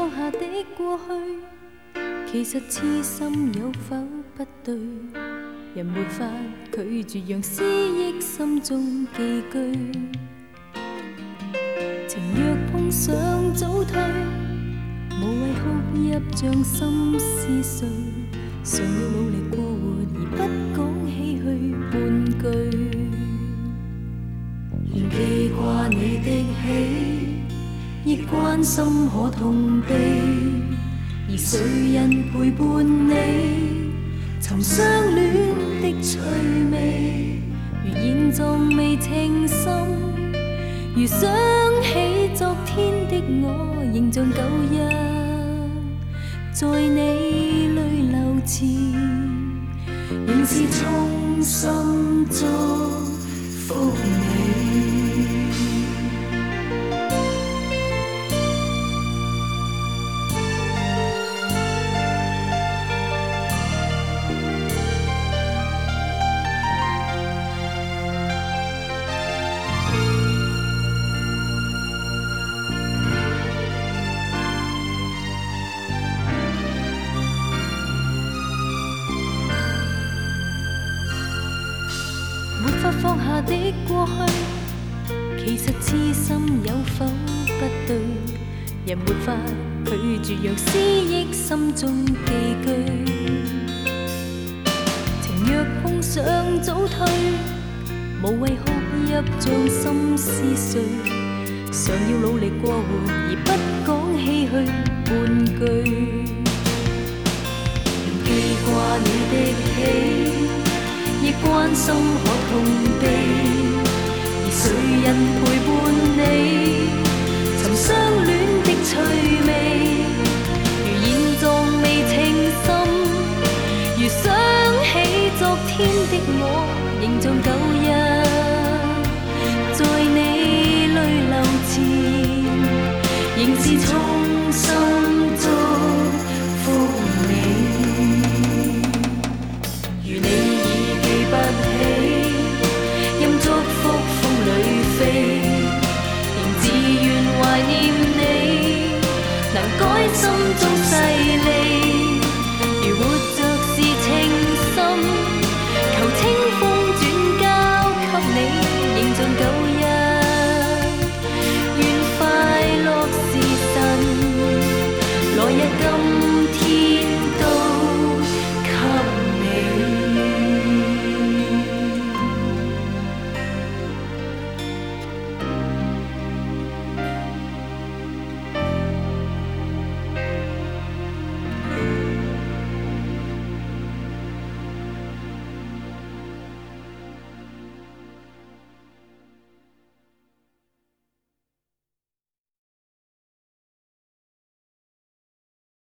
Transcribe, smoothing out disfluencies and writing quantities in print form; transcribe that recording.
放下的過去，其實痴心有否不對？人沒法拒絕讓思憶心中寄居。情若碰上早退，無謂哭泣將心撕碎，常要努力過活而不講唏噓半句。仍記掛你的喜，亦關心可痛悲，而誰人陪伴你尋相戀的趣味？如現狀未情深，如想起昨天的我，仍像舊日在你淚流前，仍是衷心祝福你。放下的過去，其實痴心有否不對？人沒法拒絕讓思憶心中寄居。情若碰上早退，無謂哭泣將心撕碎，常要努力過活而不講唏噓半句。仍記掛你的喜，亦關心可痛悲，而誰人陪伴你尋相戀的趣味？如現狀未情深，如想起昨天的我，仍像舊日在你淚流前，仍是衷心祝福你。如你記不起，任祝福風裏飛，仍自願懷念你，能改心中世